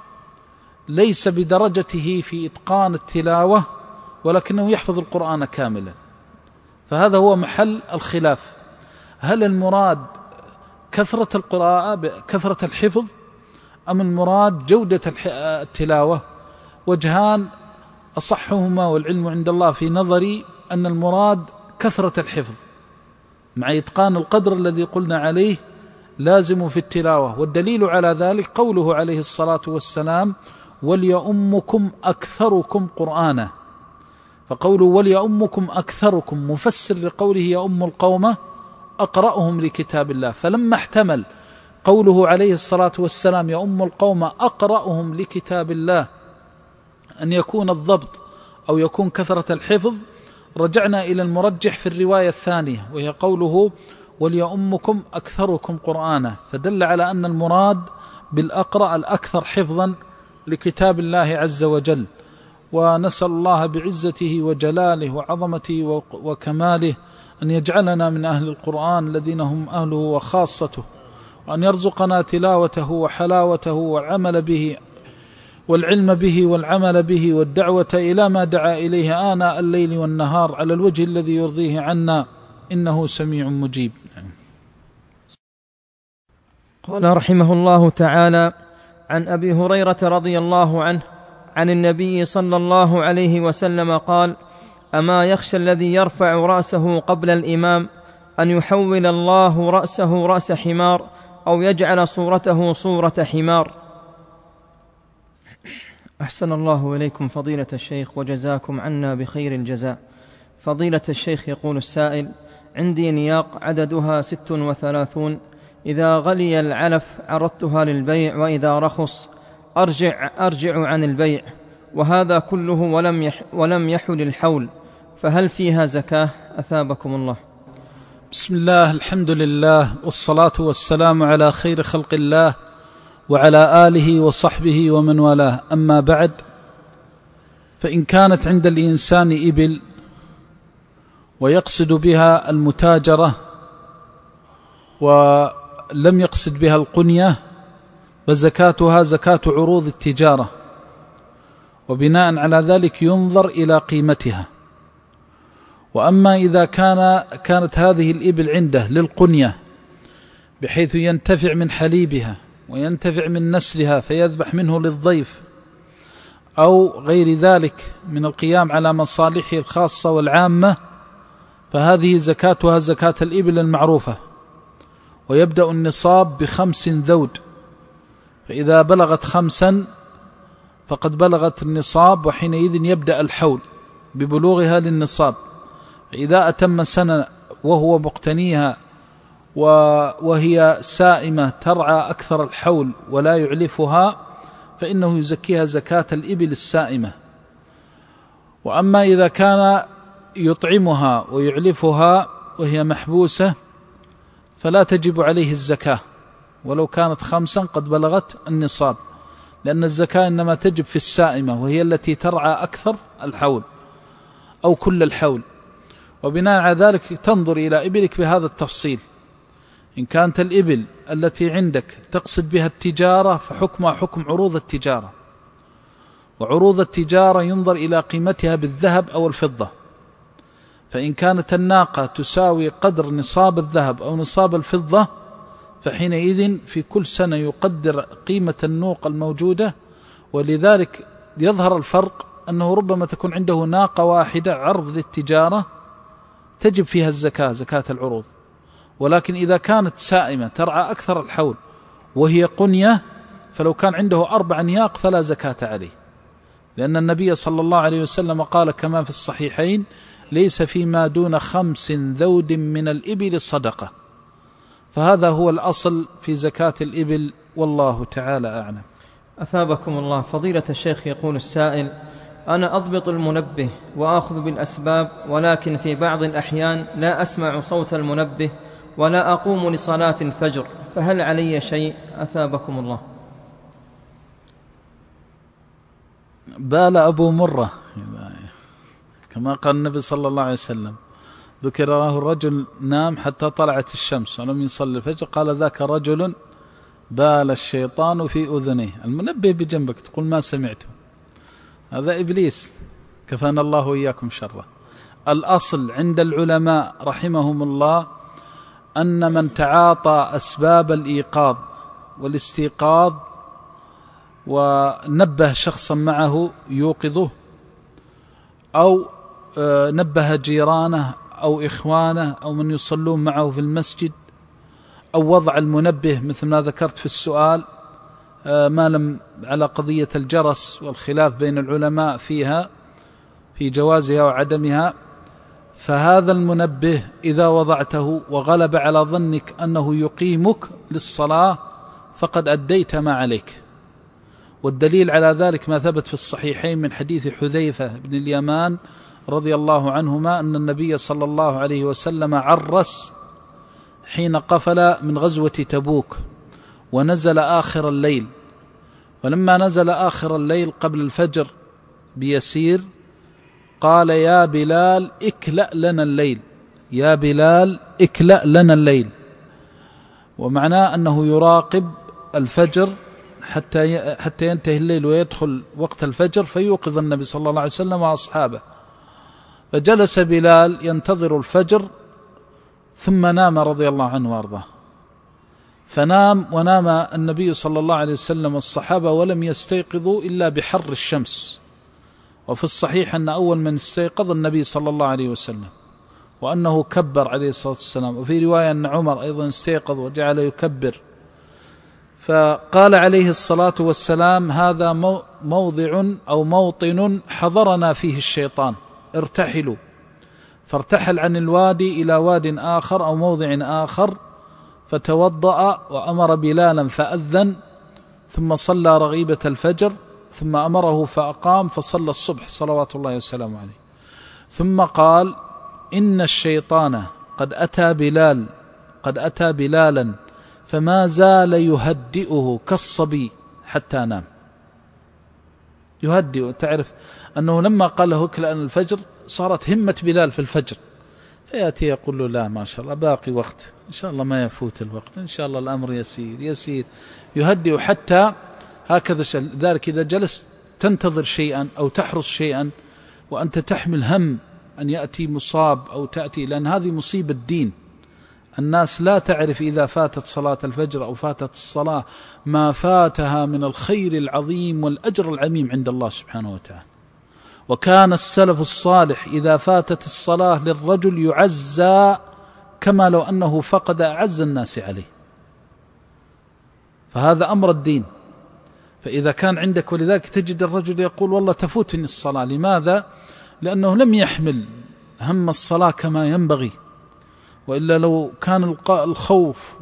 ليس بدرجته في إتقان التلاوة ولكنه يحفظ القرآن كاملا. فهذا هو محل الخلاف، هل المراد كثرة القراءة كثرة الحفظ أم المراد جودة التلاوة؟ وجهان أصحهما والعلم عند الله في نظري أن المراد كثرة الحفظ مع إتقان القدر الذي قلنا عليه لازم في التلاوة. والدليل على ذلك قوله عليه الصلاة والسلام وليؤمكم أكثركم قرآنا، فقوله وليؤمكم أكثركم مفسر لقوله يؤم القوم أقرأهم لكتاب الله. فلما احتمل قوله عليه الصلاة والسلام يؤم القوم أقرأهم لكتاب الله أن يكون الضبط أو يكون كثرة الحفظ، رجعنا إلى المرجح في الرواية الثانية وهي قوله وليؤمكم أكثركم قرآنا، فدل على أن المراد بالأقرأ الأكثر حفظا لكتاب الله عز وجل. ونسأل الله بعزته وجلاله وعظمته وكماله أن يجعلنا من أهل القرآن الذين هم أهله وخاصته، وأن يرزقنا تلاوته وحلاوته والعمل به والعلم به والعمل به والدعوة إلى ما دعا إليه آناء الليل والنهار على الوجه الذي يرضيه عنا، إنه سميع مجيب. قال رحمه الله تعالى: عن أبي هريرة رضي الله عنه عن النبي صلى الله عليه وسلم قال: أما يخشى الذي يرفع رأسه قبل الإمام أن يحول الله رأسه رأس حمار أو يجعل صورته صورة حمار. أحسن الله إليكم فضيلة الشيخ وجزاكم عنا بخير الجزاء. فضيلة الشيخ، يقول السائل: عندي نياق عددها ست وثلاثون، إذا غلي العلف عرضتها للبيع، وإذا رخص أرجع, أرجع عن البيع، وهذا كله ولم, يح ولم يحل الحول، فهل فيها زكاة؟ أثابكم الله. بسم الله، الحمد لله، والصلاة والسلام على خير خلق الله وعلى آله وصحبه ومن والاه. أما بعد، فإن كانت عند الإنسان إبل ويقصد بها المتاجرة ولم يقصد بها القنية، فزكاتها زكاة عروض التجارة، وبناء على ذلك ينظر إلى قيمتها. وأما إذا كان كانت هذه الإبل عنده للقنية بحيث ينتفع من حليبها وينتفع من نسلها فيذبح منه للضيف أو غير ذلك من القيام على مصالحه الخاصة والعامة، فهذه زكاتها زكاة الإبل المعروفة. ويبدأ النصاب بخمس ذود، فإذا بلغت خمسا فقد بلغت النصاب، وحينئذ يبدأ الحول ببلوغها للنصاب. فإذا أتم سنة وهو مقتنيها وهي سائمة ترعى أكثر الحول ولا يعلفها، فإنه يزكيها زكاة الإبل السائمة. وأما إذا كان يطعمها ويعلفها وهي محبوسة فلا تجب عليه الزكاة ولو كانت خمسا قد بلغت النصاب، لأن الزكاة إنما تجب في السائمة وهي التي ترعى أكثر الحول أو كل الحول. وبناء على ذلك تنظر إلى إبلك بهذا التفصيل. إن كانت الإبل التي عندك تقصد بها التجارة فحكمها حكم عروض التجارة، وعروض التجارة ينظر إلى قيمتها بالذهب أو الفضة. فإن كانت الناقة تساوي قدر نصاب الذهب أو نصاب الفضة فحينئذ في كل سنة يقدر قيمة النوق الموجودة. ولذلك يظهر الفرق أنه ربما تكون عنده ناقة واحدة عرض للتجارة تجب فيها الزكاة زكاة العروض، ولكن إذا كانت سائمة ترعى أكثر الحول وهي قنية فلو كان عنده أربع نياق فلا زكاة عليه، لأن النبي صلى الله عليه وسلم قال كما في الصحيحين: ليس فيما دون خمس ذود من الإبل صدقة. فهذا هو الأصل في زكاة الإبل، والله تعالى أعلم. أثابكم الله. فضيلة الشيخ، يقول السائل: أنا أضبط المنبه وآخذ بالأسباب، ولكن في بعض الأحيان لا أسمع صوت المنبه ولا أقوم لصلاة الفجر، فهل علي شيء؟ أثابكم الله. بال أبو مرة كما قال النبي صلى الله عليه وسلم، ذكر له الرجل نام حتى طلعت الشمس ولم يصلي الفجر، قال: ذاك رجل بال الشيطان في أذنيه. المنبه بجنبك تقول ما سمعته، هذا إبليس، كفانا الله وإياكم شره. الأصل عند العلماء رحمهم الله أن من تعاطى أسباب الإيقاظ والاستيقاظ ونبه شخصا معه يوقظه، أو نبه جيرانه أو إخوانه أو من يصلون معه في المسجد، أو وضع المنبه مثل ما ذكرت في السؤال، ما لم على قضية الجرس والخلاف بين العلماء فيها في جوازها وعدمها، فهذا المنبه إذا وضعته وغلب على ظنك أنه يقيمك للصلاة فقد أديت ما عليك. والدليل على ذلك ما ثبت في الصحيحين من حديث حذيفة بن اليمان رضي الله عنهما أن النبي صلى الله عليه وسلم عرس حين قفل من غزوة تبوك ونزل آخر الليل، ولما نزل آخر الليل قبل الفجر بيسير قال: يا بلال اكلأ لنا الليل، يا بلال اكلأ لنا الليل. ومعناه أنه يراقب الفجر حتى حتى ينتهي الليل ويدخل وقت الفجر فيوقظ النبي صلى الله عليه وسلم وأصحابه. فجلس بلال ينتظر الفجر ثم نام رضي الله عنه وارضاه. فنام ونام النبي صلى الله عليه وسلم والصحابة ولم يستيقظوا إلا بحر الشمس. وفي الصحيح أن أول من استيقظ النبي صلى الله عليه وسلم، وأنه كبر عليه الصلاة والسلام. وفي رواية أن عمر أيضا استيقظ وجعل يكبر. فقال عليه الصلاة والسلام: هذا موضع أو موطن حضرنا فيه الشيطان، ارتحلوا. فارتحل عن الوادي إلى واد آخر أو موضع آخر، فتوضأ وأمر بلالا فأذن، ثم صلى رغيبة الفجر، ثم أمره فأقام فصلى الصبح صلوات الله وسلامه عليه. ثم قال: إن الشيطان قد أتى بلال قد أتى بلالا فما زال يهدئه كالصبي حتى نام. يهدئ، تعرف أنه لما قال له اكلأ لنا الفجر صارت همة بلال في الفجر، فيأتي يقول له: لا ما شاء الله باقي وقت، إن شاء الله ما يفوت الوقت، إن شاء الله الأمر يسير يسير. يهدئ حتى هكذا. ذلك إذا جلست تنتظر شيئا أو تحرص شيئا وأنت تحمل هم أن يأتي مصاب أو تأتي، لأن هذه مصيبة الدين، الناس لا تعرف إذا فاتت صلاة الفجر أو فاتت الصلاة ما فاتها من الخير العظيم والأجر العميم عند الله سبحانه وتعالى. وكان السلف الصالح إذا فاتت الصلاة للرجل يعزى كما لو أنه فقد أعز الناس عليه. فهذا أمر الدين. فإذا كان عندك، ولذلك تجد الرجل يقول والله تفوتني الصلاة. لماذا؟ لأنه لم يحمل هم الصلاة كما ينبغي، وإلا لو كان الخوف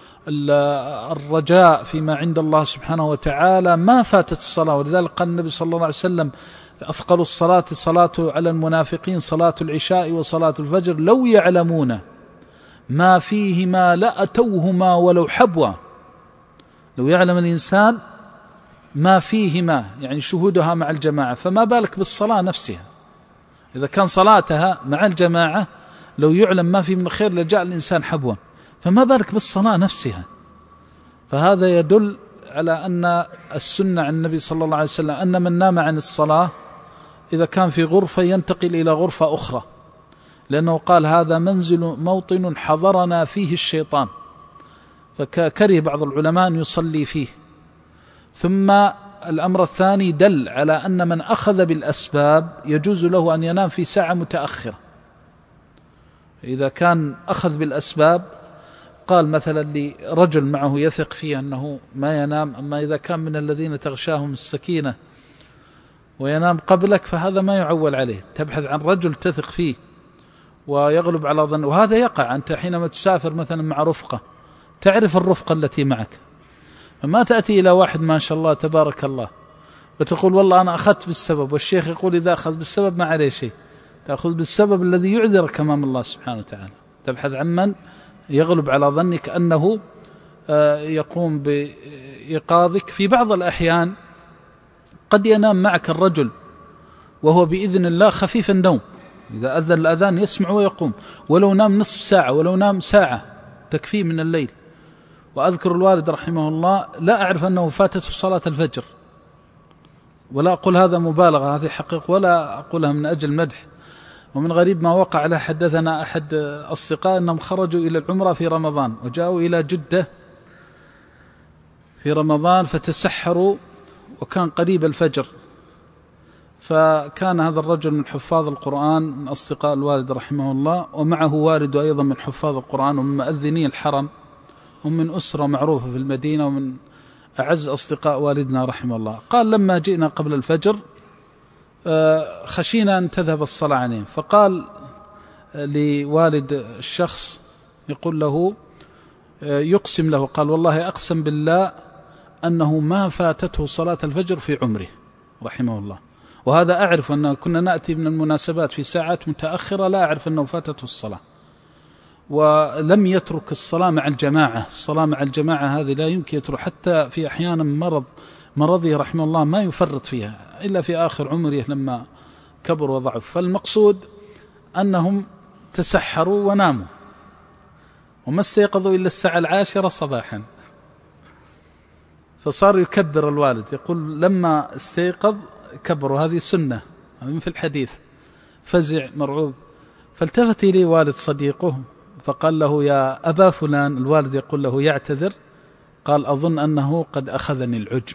والرجاء فيما عند الله سبحانه وتعالى ما فاتت الصلاة. ولذلك قال النبي صلى الله عليه وسلم أثقل الصلاة صلاة على المنافقين صلاة العشاء وصلاة الفجر لو يعلمون ما فيهما لأتوهما ولو حبوا. لو يعلم الإنسان ما فيهما يعني شهودها مع الجماعة، فما بالك بالصلاة نفسها. إذا كان صلاتها مع الجماعة لو يعلم ما فيه من الخير لجاء الإنسان حبوا، فما بالك بالصلاة نفسها. فهذا يدل على أن السنة عن النبي صلى الله عليه وسلم أن من نام عن الصلاة إذا كان في غرفة ينتقل إلى غرفة أخرى، لأنه قال هذا منزل موطن حضرنا فيه الشيطان، فكره بعض العلماء أن يصلي فيه. ثم الأمر الثاني دل على أن من أخذ بالأسباب يجوز له أن ينام في ساعة متأخرة. إذا كان أخذ بالأسباب قال مثلا لرجل معه يثق فيه أنه ما ينام، أما إذا كان من الذين تغشاهم السكينة وينام قبلك فهذا ما يعول عليه. تبحث عن رجل تثق فيه ويغلب على ظن، وهذا يقع. أنت حينما تسافر مثلا مع رفقة تعرف الرفقة التي معك، فما تأتي إلى واحد ما شاء الله تبارك الله وتقول والله أنا أخذت بالسبب، والشيخ يقول إذا أخذ بالسبب ما عليه شيء. تأخذ بالسبب الذي يعذرك أمام الله سبحانه وتعالى. تبحث عن من يغلب على ظنك أنه يقوم بإيقاظك. في بعض الأحيان قد ينام معك الرجل وهو بإذن الله خفيف النوم، إذا أذن الأذان يسمع ويقوم، ولو نام نصف ساعة ولو نام ساعة تكفيه من الليل. وأذكر الوالد رحمه الله لا أعرف أنه فاتته صلاة الفجر، ولا أقول هذا مبالغة، هذه حقيقة ولا أقولها من أجل مدح. ومن غريب ما وقع له، حدثنا أحد أصدقاء أنهم خرجوا إلى العمرة في رمضان وجاءوا إلى جدة في رمضان فتسحروا وكان قريب الفجر، فكان هذا الرجل من حفاظ القرآن من أصدقاء الوالد رحمه الله، ومعه والده أيضا من حفاظ القرآن ومن مؤذني الحرم ومن أسرة معروفة في المدينة ومن أعز أصدقاء والدنا رحمه الله. قال لما جئنا قبل الفجر خشينا أن تذهب الصلاة عليهم، فقال لوالد الشخص يقول له يقسم له، قال والله أقسم بالله أنه ما فاتته صلاة الفجر في عمره رحمه الله. وهذا أعرف أنه كنا نأتي من المناسبات في ساعات متأخرة لا أعرف أنه فاتته الصلاة، ولم يترك الصلاة مع الجماعة. الصلاة مع الجماعة هذه لا يمكن يترك، حتى في أحيانا مرض مرضه رحمه الله ما يفرط فيها إلا في آخر عمره لما كبر وضعف. فالمقصود أنهم تسحروا وناموا وما استيقظوا إلا الساعة العاشرة صباحا، فصار يكبر الوالد يقول لما استيقظ كبروا، هذه سنة، هذه مثل الحديث، فزع مرعوب. فالتفت إليه والد صديقه فقال له يا أبا فلان، الوالد يقول له يعتذر، قال أظن أنه قد أخذني العجب.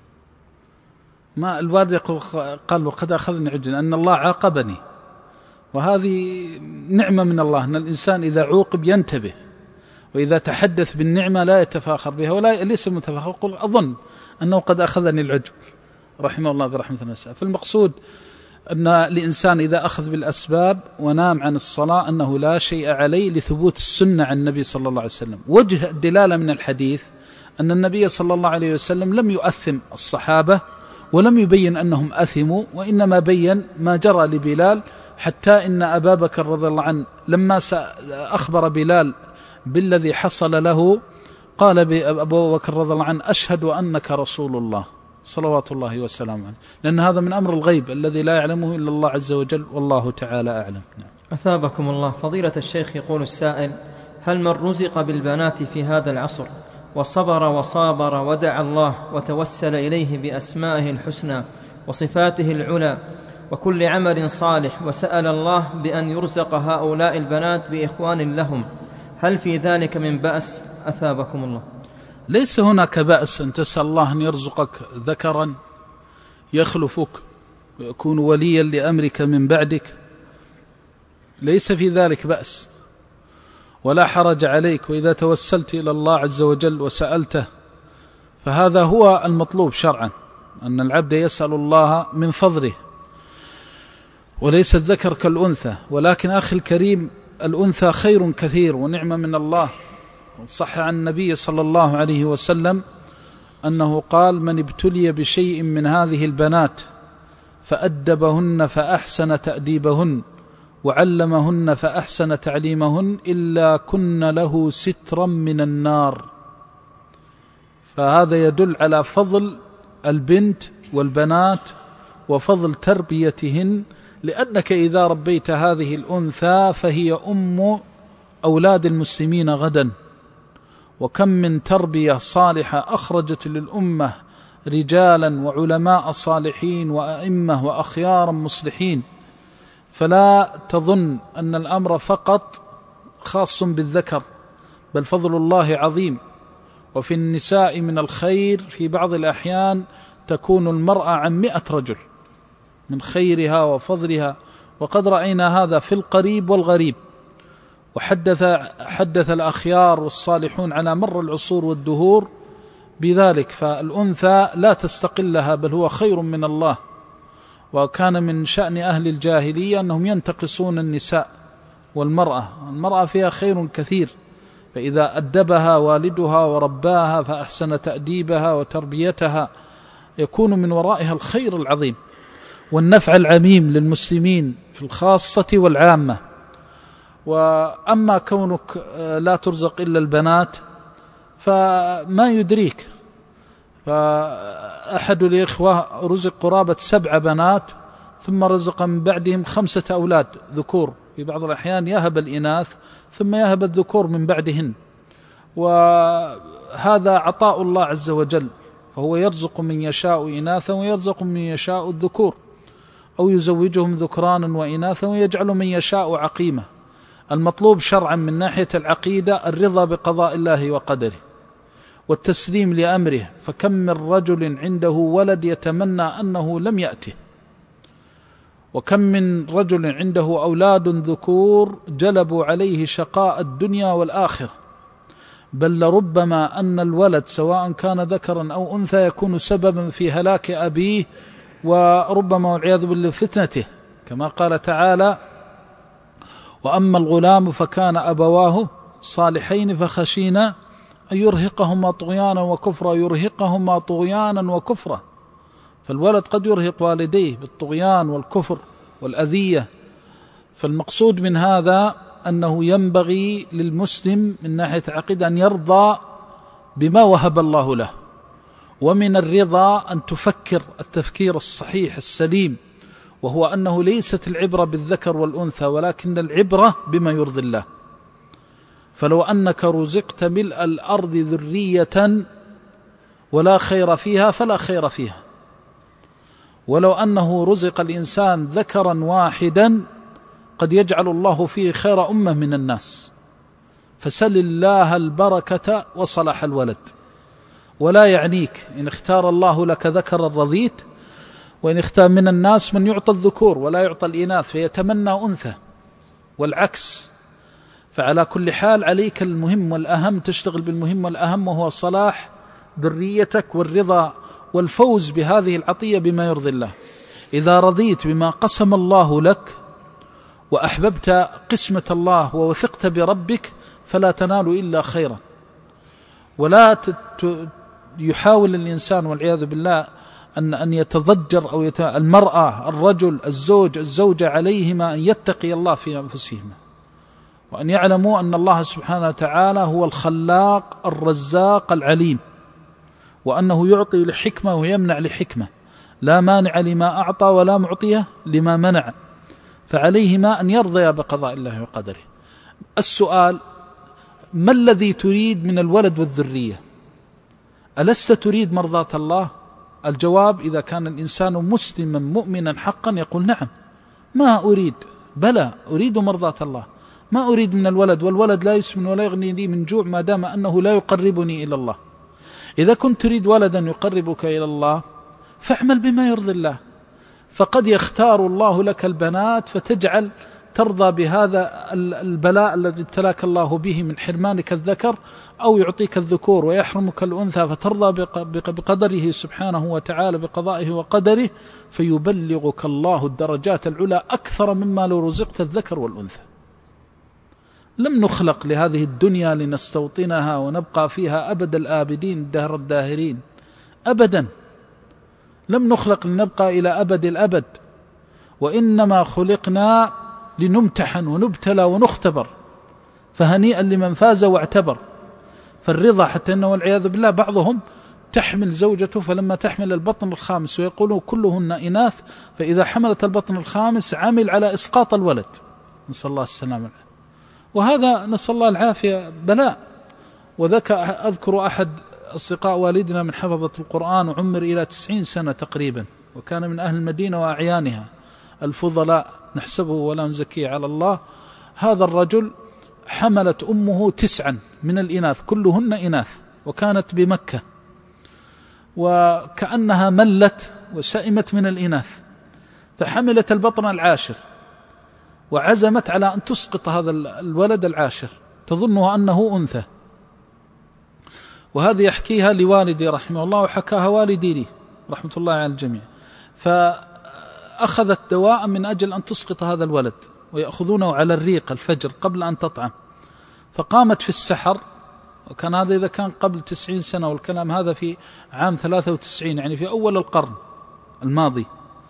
ما الوالد يقول قال له قد أخذني العجب لأن الله عاقبني، وهذه نعمة من الله أن الإنسان إذا عوقب ينتبه، وإذا تحدث بالنعمة لا يتفاخر بها ولا ليس متفاخر، يقول أظن أنه قد أخذني العجب رحمه الله برحمة الناس. فالمقصود أن الإنسان إذا أخذ بالأسباب ونام عن الصلاة أنه لا شيء عليه لثبوت السنة عن النبي صلى الله عليه وسلم. وجه الدلالة من الحديث أن النبي صلى الله عليه وسلم لم يؤثم الصحابة ولم يبين أنهم أثموا، وإنما بين ما جرى لبلال، حتى إن أبا بكر رضي الله عنه لما أخبر بلال بالذي حصل له قال أبو بكر رضي الله عنه أشهد أنك رسول الله صلوات الله وسلامه عليه، لأن هذا من أمر الغيب الذي لا يعلمه إلا الله عز وجل، والله تعالى أعلم. أثابكم الله. فضيلة الشيخ، يقول السائل: هل من رزق بالبنات في هذا العصر وصبر وصابر ودعا الله وتوسل إليه بأسمائه الحسنى وصفاته العلى وكل عمل صالح وسأل الله بأن يرزق هؤلاء البنات بإخوان لهم هل في ذلك من بأس أثابكم الله؟ ليس هناك بأس أن تسأل الله أن يرزقك ذكرا يخلفك ويكون وليا لأمرك من بعدك، ليس في ذلك بأس ولا حرج عليك. وإذا توسلت إلى الله عز وجل وسألته فهذا هو المطلوب شرعا، أن العبد يسأل الله من فضله، وليس الذكر كالأنثى. ولكن أخي الكريم، الأنثى خير كثير ونعمة من الله. صح عن النبي صلى الله عليه وسلم أنه قال: من ابتلي بشيء من هذه البنات فأدبهن فأحسن تأديبهن وعلمهن فأحسن تعليمهن إلا كن له سترا من النار. فهذا يدل على فضل البنت والبنات وفضل تربيتهن، لأنك إذا ربيت هذه الأنثى فهي أم أولاد المسلمين غدا. وكم من تربية صالحة أخرجت للأمة رجالا وعلماء صالحين وأئمة وأخيارا مصلحين. فلا تظن أن الأمر فقط خاص بالذكر، بل فضل الله عظيم. وفي النساء من الخير في بعض الأحيان تكون المرأة عن مئة رجل من خيرها وفضلها، وقد رأينا هذا في القريب والغريب. وحدث حدث الأخيار والصالحون على مر العصور والدهور بذلك. فالأنثى لا تستقلها، بل هو خير من الله. وكان من شأن أهل الجاهلية أنهم ينتقصون النساء والمرأة. المرأة فيها خير كثير، فإذا أدبها والدها ورباها فأحسن تأديبها وتربيتها يكون من ورائها الخير العظيم والنفع العميم للمسلمين في الخاصة والعامة. وأما كونك لا ترزق إلا البنات فما يدريك. فأحد الإخوة رزق قرابة سبع بنات ثم رزق من بعدهم خمسة أولاد ذكور، في بعض الأحيان يهب الإناث ثم يهب الذكور من بعدهن. وهذا عطاء الله عز وجل، فهو يرزق من يشاء إناثا ويرزق من يشاء الذكور، أو يزوجهم ذكرانا وإناثا ويجعل من يشاء عقيمة. المطلوب شرعا من ناحية العقيدة الرضا بقضاء الله وقدره والتسليم لأمره. فكم من رجل عنده ولد يتمنى أنه لم يأته، وكم من رجل عنده أولاد ذكور جلبوا عليه شقاء الدنيا والآخرة. بل لربما أن الولد سواء كان ذكرا أو أنثى يكون سببا في هلاك أبيه، وربما والعياذ بالله فتنته، كما قال تعالى: وأما الغلام فكان أبواه صالحين فخشينا أن يرهقهما طغيانا وكفرا يرهقهما طغيانا وكفرا. فالولد قد يرهق والديه بالطغيان والكفر والأذية. فالمقصود من هذا أنه ينبغي للمسلم من ناحية عقيدة أن يرضى بما وهب الله له. ومن الرضا أن تفكر التفكير الصحيح السليم، وهو أنه ليست العبرة بالذكر والأنثى، ولكن العبرة بما يرضي الله. فلو أنك رزقت ملء الأرض ذرية ولا خير فيها فلا خير فيها، ولو أنه رزق الإنسان ذكرا واحدا قد يجعل الله فيه خير أمة من الناس. فسل الله البركة وصلح الولد. ولا يعنيك إن اختار الله لك ذكرا رضيت، وإن اختار من الناس من يعطى الذكور ولا يعطى الإناث فيتمنى أنثى، والعكس. فعلى كل حال عليك المهم والأهم، تشتغل بالمهم والأهم، وهو صلاح ذريتك والرضا والفوز بهذه العطية بما يرضي الله. إذا رضيت بما قسم الله لك وأحببت قسمة الله ووثقت بربك فلا تنال إلا خيرا. ولا يحاول الإنسان والعياذ بالله أن أن يتضجر أو يت... المرأة الرجل الزوج الزوجة عليهما أن يتقي الله في أنفسهما، وأن يعلموا أن الله سبحانه وتعالى هو الخلاق الرزاق العليم، وأنه يعطي لحكمة ويمنع لحكمة، لا مانع لما أعطى ولا معطيه لما منع. فعليهما أن يرضيا بقضاء الله وقدره. السؤال: ما الذي تريد من الولد والذرية؟ ألست تريد مرضاة الله؟ الجواب: إذا كان الإنسان مسلما مؤمنا حقا يقول نعم، ما أريد، بلى أريد مرضاة الله. ما أريد من الولد، والولد لا يسمن ولا يغني لي من جوع ما دام أنه لا يقربني إلى الله. إذا كنت تريد ولدا يقربك إلى الله فاعمل بما يرضي الله، فقد يختار الله لك البنات فتجعل ترضى بهذا البلاء الذي ابتلاك الله به من حرمانك الذكر، أو يعطيك الذكور ويحرمك الأنثى فترضى بقدره سبحانه وتعالى بقضائه وقدره، فيبلغك الله الدرجات العلى أكثر مما لو رزقت الذكر والأنثى. لم نخلق لهذه الدنيا لنستوطنها ونبقى فيها أبد الآبدين دهر الداهرين، أبدا لم نخلق لنبقى إلى أبد الأبد، وإنما خلقنا لنمتحن ونبتلى ونختبر، فهنيئا لمن فاز واعتبر. فالرضا حتى أنه والعياذ بالله بعضهم تحمل زوجته فلما تحمل البطن الخامس، ويقولون كلهن إناث، فإذا حملت البطن الخامس عمل على إسقاط الولد، نسأل الله السلامة، وهذا نسأل الله العافية بلاء. وذكى أذكر أحد أصدقاء والدنا من حفظة القرآن وعمر إلى تسعين سنة تقريبا، وكان من أهل المدينة وأعيانها الفضلاء نحسبه ولا نزكيه على الله. هذا الرجل حملت أمه تسعا من الإناث كلهن إناث، وكانت بمكة، وكأنها ملت وسئمت من الإناث، فحملت البطن العاشر وعزمت على أن تسقط هذا الولد العاشر تظنه أنه أنثى. وهذه يحكيها لوالدي رحمه الله، وحكاها والدي لي رحمة الله على الجميع. فأخذت دواء من أجل أن تسقط هذا الولد، ويأخذونه على الريق الفجر قبل أن تطعم. فقامت في السحر، وكان هذا إذا كان قبل تسعين سنة، والكلام هذا في عام ثلاثة وتسعين يعني في أول القرن الماضي.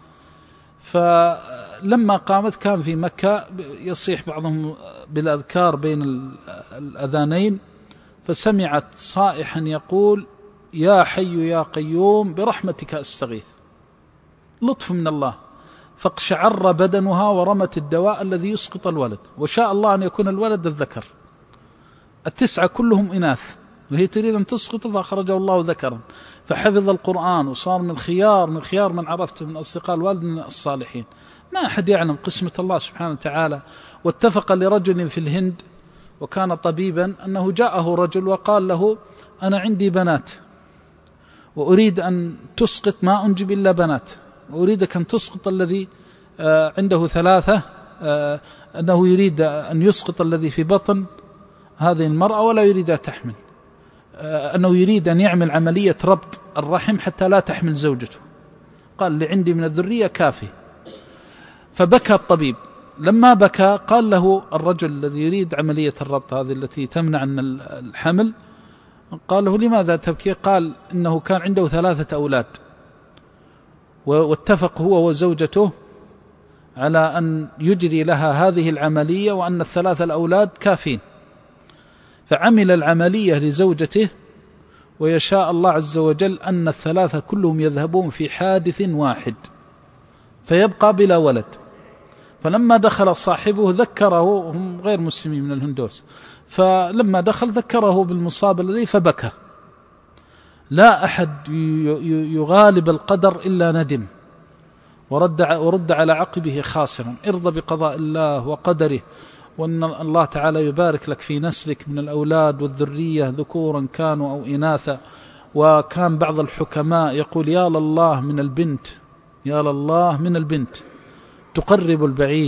فلما قامت كان في مكة يصيح بعضهم بالأذكار بين الأذانين، فسمعت صائحا يقول: يا حي يا قيوم برحمتك أستغيث. لطف من الله، فاقشعر بدنها ورمت الدواء الذي يسقط الولد، وشاء الله أن يكون الولد الذكر. التسعة كلهم إناث، وهي تريد أن تسقط، فأخرجه الله ذكرا، فحفظ القرآن وصار من خيار من خيار من عرفته من أصدقاء الوالد من الصالحين. ما أحد يعلم قسمة الله سبحانه وتعالى. واتفق لرجل في الهند وكان طبيبا أنه جاءه رجل وقال له: أنا عندي بنات وأريد أن تسقط، ما أنجب إلا بنات، وأريدك أن تسقط الذي عنده ثلاثة، أنه يريد أن يسقط الذي في بطن هذه المرأة ولا يريد أن تحمل، أنه يريد أن يعمل عملية ربط الرحم حتى لا تحمل زوجته. قال: اللي عندي من الذرية كافي. فبكى الطبيب. لما بكى قال له الرجل الذي يريد عملية الربط هذه التي تمنع من الحمل، قال له: لماذا تبكي؟ قال: إنه كان عنده ثلاثة أولاد، واتفق هو وزوجته على أن يجري لها هذه العملية، وأن الثلاثة الأولاد كافين. فعمل العملية لزوجته، ويشاء الله عز وجل أن الثلاثة كلهم يذهبون في حادث واحد فيبقى بلا ولد. فلما دخل صاحبه ذكره، هم غير مسلمين من الهندوس، فلما دخل ذكره بالمصاب الذي فبكى. لا أحد يغالب القدر إلا ندم ورد, ورد على عقبه خاسرا. ارضى بقضاء الله وقدره، وأن الله تعالى يبارك لك في نسلك من الأولاد والذرية ذكورا كانوا أو إناثا. وكان بعض الحكماء يقول: يا لله من البنت، يا لله من البنت تقرب البعيد.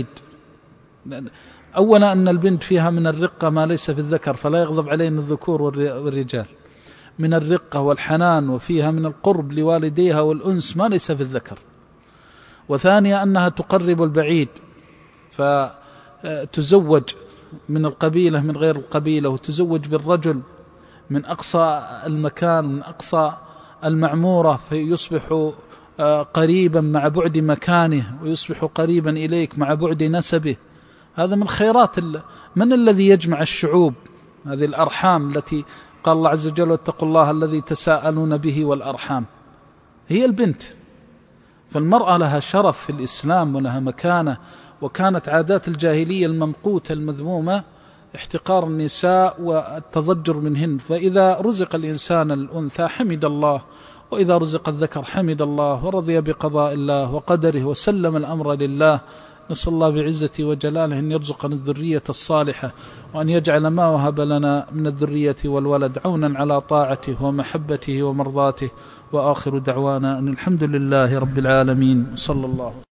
أولا أن البنت فيها من الرقة ما ليس في الذكر، فلا يغضب علينا الذكور والرجال، من الرقة والحنان، وفيها من القرب لوالديها والأنس ما ليس في الذكر. وثانيا أنها تقرب البعيد، فتزوج من القبيلة من غير القبيلة، وتزوج بالرجل من أقصى المكان من أقصى المعمورة، فيصبح قريبا مع بعد مكانه، ويصبح قريبا إليك مع بعد نسبه. هذا من خيرات. من الذي يجمع الشعوب؟ هذه الأرحام التي قال الله عز وجل: واتقوا الله الذي تساءلون به والأرحام. هي البنت. فالمرأة لها شرف في الإسلام ولها مكانة. وكانت عادات الجاهلية الممقوتة المذمومة احتقار النساء والتضجر منهن. فإذا رزق الإنسان الأنثى حمد الله، وإذا رزق الذكر حمد الله ورضي بقضاء الله وقدره وسلم الأمر لله. نسأل الله بعزته وجلاله أن يرزقنا الذرية الصالحة، وأن يجعل ما وهب لنا من الذرية والولد عونا على طاعته ومحبته ومرضاته. وآخر دعوانا أن الحمد لله رب العالمين، صلى الله